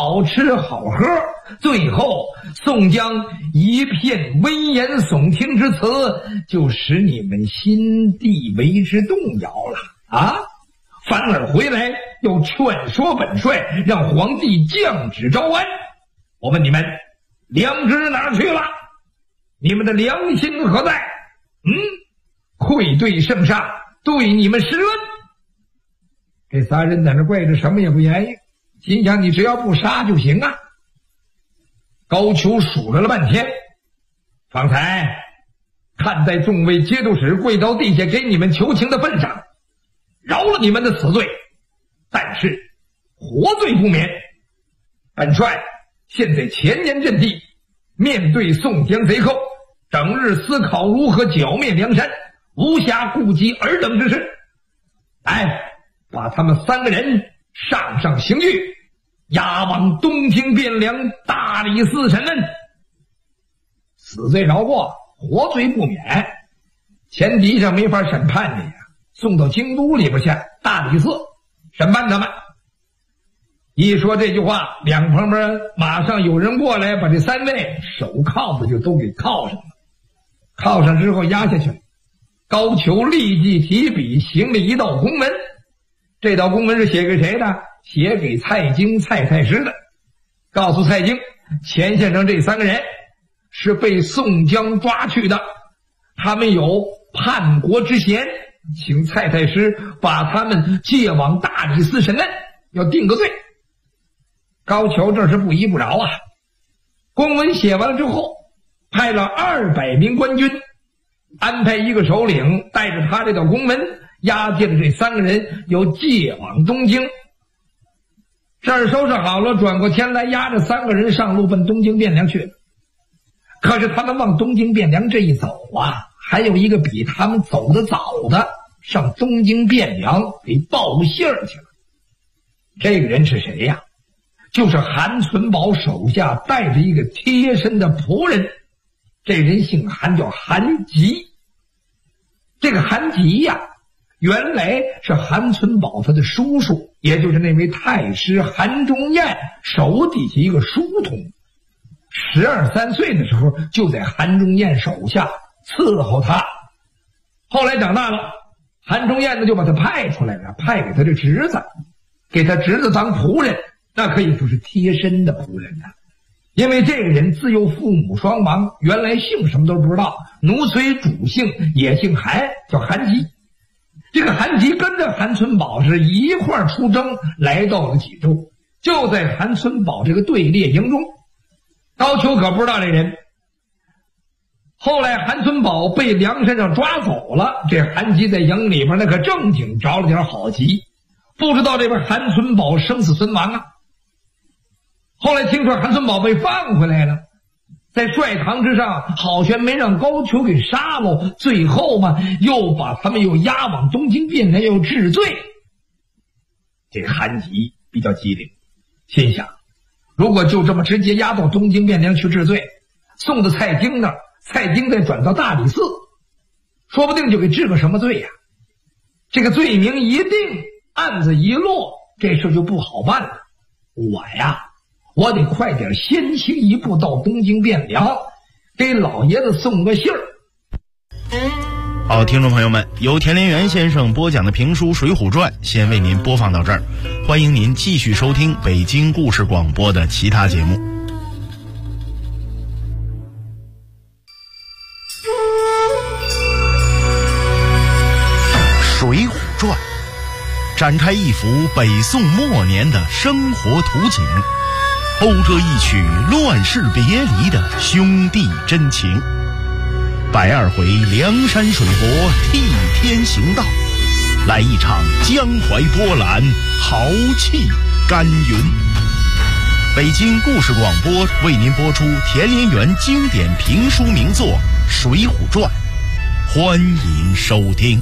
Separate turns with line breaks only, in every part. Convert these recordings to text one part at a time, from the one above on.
好吃好喝，最后宋江一片危言耸听之词，就使你们心地为之动摇了啊！反而回来又劝说本帅，让皇帝降旨招安。我问你们，良知哪儿去了？你们的良心何在？愧对圣上，对你们施恩。这仨人在那跪着，什么也不言语，心想你只要不杀就行啊。高俅数了半天，方才看在众位节度使跪到地下给你们求情的份上，饶了你们的死罪，但是活罪不免。本帅现在前沿阵地，面对宋江贼寇，整日思考如何剿灭梁山，无暇顾及尔等之事。来，把他们3个人上刑具，押往东京汴梁大理寺审问。死罪饶过，活罪不免，前敌上没法审判你呀，送到京都里边去，大理寺审判他们。一说这句话，两旁边马上有人过来，把这3位手铐子就都给铐上了。铐上之后压下去了，高俅立即提笔行了一道公文。这道公文是写给谁的？写给蔡京蔡太师的，告诉蔡京，钱先生这3个人是被宋江抓去的，他们有叛国之嫌，请蔡太师把他们借往大理寺审问，要定个罪。高俅这是不依不饶啊！公文写完了之后，派了200名官军，安排一个首领带着他这道公文押解了这3个人，又借往东京。这儿收拾好了，转过天来押着3个人上路奔东京汴梁去了。可是他们往东京汴梁这一走啊，还有一个比他们走得早的上东京汴梁给报信儿去了。这个人是谁呀？就是韩存宝手下带着一个贴身的仆人，这人姓韩，叫韩吉。这个韩吉呀，原来是韩存宝他的叔叔，也就是那位太师韩忠彦手底下一个书童。12、13岁的时候就在韩忠彦手下伺候他，后来长大了，韩忠彦呢就把他派出来了，派给他的侄子，给他侄子当仆人，那可以说是贴身的仆人啊。因为这个人自幼父母双亡，原来姓什么都不知道，奴虽主姓也姓韩，叫韩吉。这个韩吉跟着韩存宝是一块出征，来到了济州，就在韩存宝这个队列营中。高俅可不知道这人，后来韩存宝被梁山上抓走了，这韩吉在营里边那可正经着了点好急，不知道这边韩存宝生死存亡啊。后来听说韩存宝被放回来了，在帅堂之上好悬没让高俅给杀了，最后嘛又把他们又押往东京汴梁，又治罪。这韩吉比较机灵，心想如果就这么直接押到东京汴梁去治罪，送到蔡京那儿，蔡京再转到大理寺，说不定就给治个什么罪呀。这个罪名一定，案子一落，这事就不好办了。我得快点先行一步到东京汴梁，给老爷子送个信儿。
好，听众朋友们，由田连元先生播讲的评书《水浒传》先为您播放到这儿，欢迎您继续收听北京故事广播的其他节目。《水浒传》展开一幅北宋末年的生活图景，勾勒一曲乱世别离的兄弟真情。102回梁山水泊替天行道，来一场江淮波澜，豪气干云。北京故事广播为您播出田连元经典评书名作《水浒传》，欢迎收听。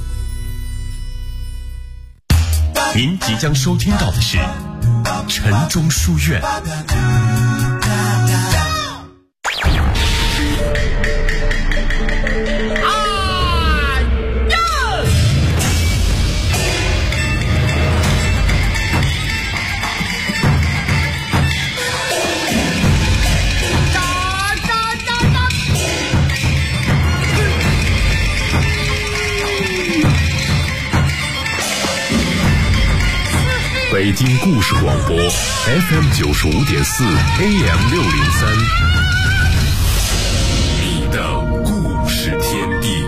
您即将收听到的是晨钟书院。 京故事广播 FM 95.4 AM 603，你的故事天地。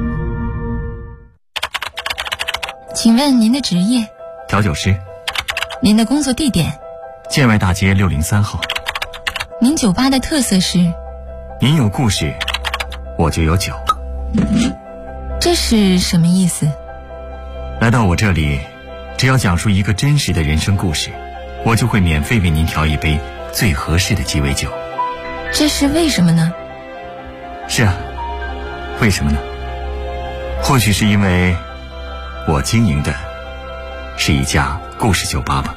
请问您的职业？
调酒师。
您的工作地点？
建外大街603号。
您酒吧的特色是？
您有故事，我就有酒。
这是什么意思？
来到我这里，只要讲述一个真实的人生故事，我就会免费为您调一杯最合适的鸡尾酒。
这是为什么呢？
是啊，为什么呢？或许是因为我经营的是一家故事酒吧吧。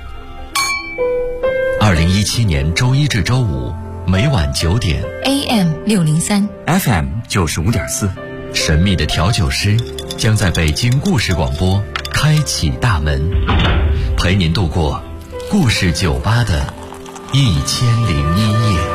2017年周一至周五每晚9点
AM 603
FM 95.4，
神秘的调酒师将在北京故事广播开启大门，陪您度过故事酒吧的1001夜。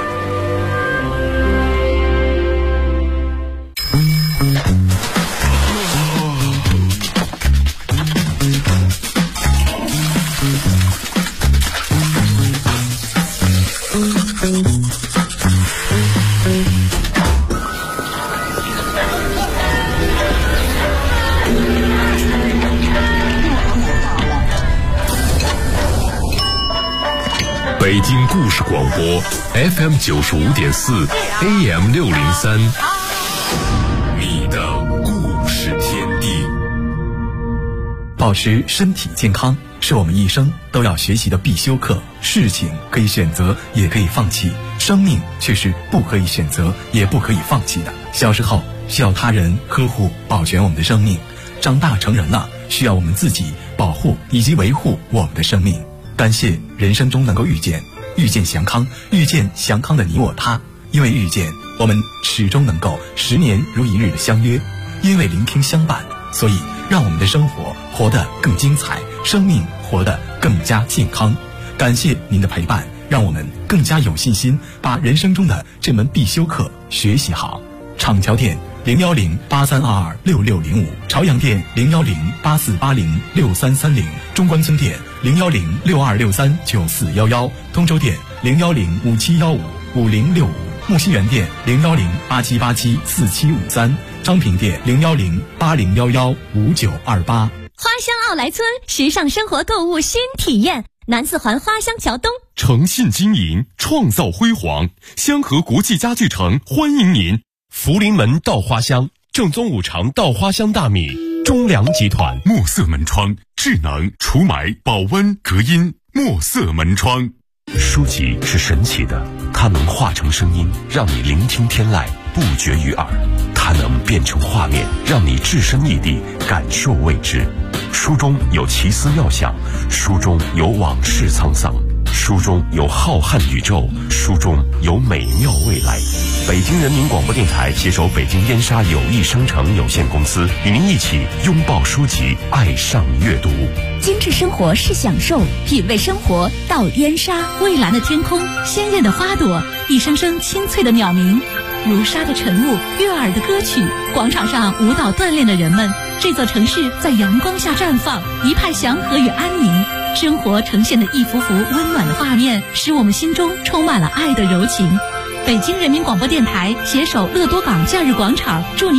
北京故事广播 FM 95.4 AM 603，你的故事天地。
保持身体健康是我们一生都要学习的必修课。事情可以选择，也可以放弃，生命却是不可以选择，也不可以放弃的。小时候需要他人呵护保全我们的生命，长大成人了需要我们自己保护以及维护我们的生命。感谢人生中能够遇见祥康，遇见祥康的你我他。因为遇见，我们始终能够10年如一日的相约；因为聆听相伴，所以让我们的生活活得更精彩，生命活得更加健康。感谢您的陪伴，让我们更加有信心把人生中的这门必修课学习好。厂桥店01083226605，朝阳店01084806330，中关村店01062639411，通州店01057155065，木樨园店01087874753，张平店01080115928。
花乡奥莱村时尚生活购物新体验，南四环花乡桥东，
诚信经营，创造辉煌。香河国际家具城欢迎您。福临门稻花香，正宗五常稻花香大米，中粮集团墨色门窗，智能除霾、保温、隔音，墨色门窗。书籍是神奇的，它能化成声音，让你聆听天籁，不绝于耳；它能变成画面，让你置身异地，感受未知。书中有奇思妙想，书中有往事沧桑，书中有浩瀚宇宙，书中有美妙未来。北京人民广播电台携手北京燕莎友谊商城有限公司，与您一起拥抱书籍，爱上阅读。
精致生活是享受，品味生活到燕莎。蔚蓝的天空，鲜艳的花朵，一声声清脆的鸟鸣，如沙的晨雾，悦耳的歌曲，广场上舞蹈锻炼的人们，这座城市在阳光下绽放，一派祥和与安宁。生活呈现的一幅幅温暖的画面，使我们心中充满了爱的柔情。北京人民广播电台携手乐多港假日广场，祝您